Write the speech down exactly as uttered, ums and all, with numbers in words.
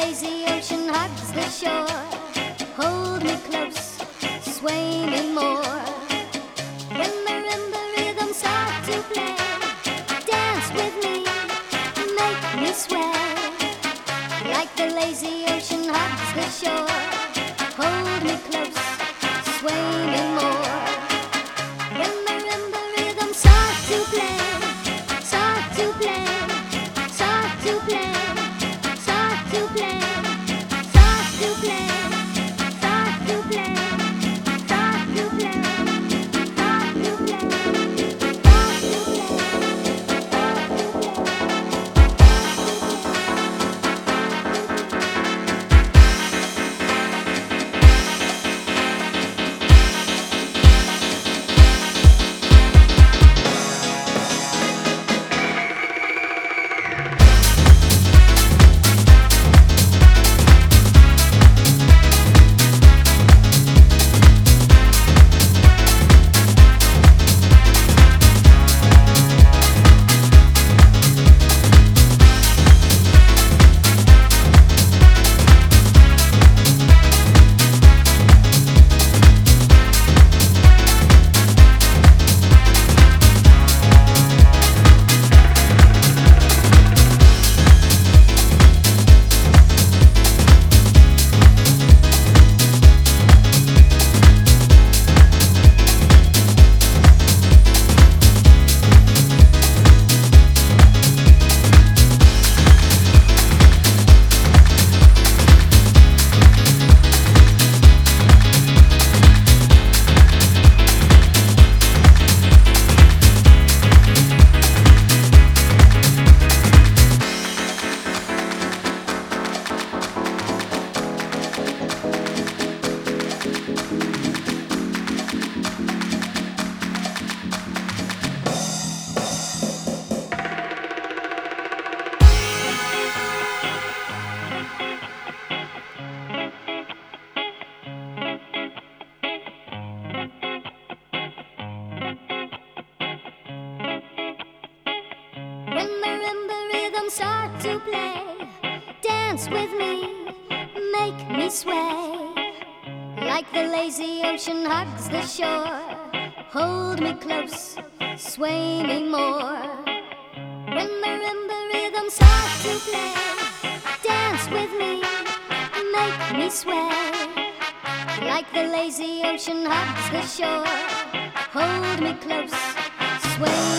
lazy ocean hugs the shore. Hold me close, sway me more. When the marimba rhythms start to play, dance with me, make me sway. Like the lazy ocean hugs the shore. Hold me close, sway me more. When the marimba rhythms start to play, start to play, start to play, start to play, start to play, start to play, start to play, start to play, start to When the marimba rhythms start to play, dance with me, make me sway. Like the lazy ocean hugs the shore, hold me close, sway me more. When the marimba rhythms start to play, dance with me, make me sway. Like the lazy ocean hugs the shore, hold me close, sway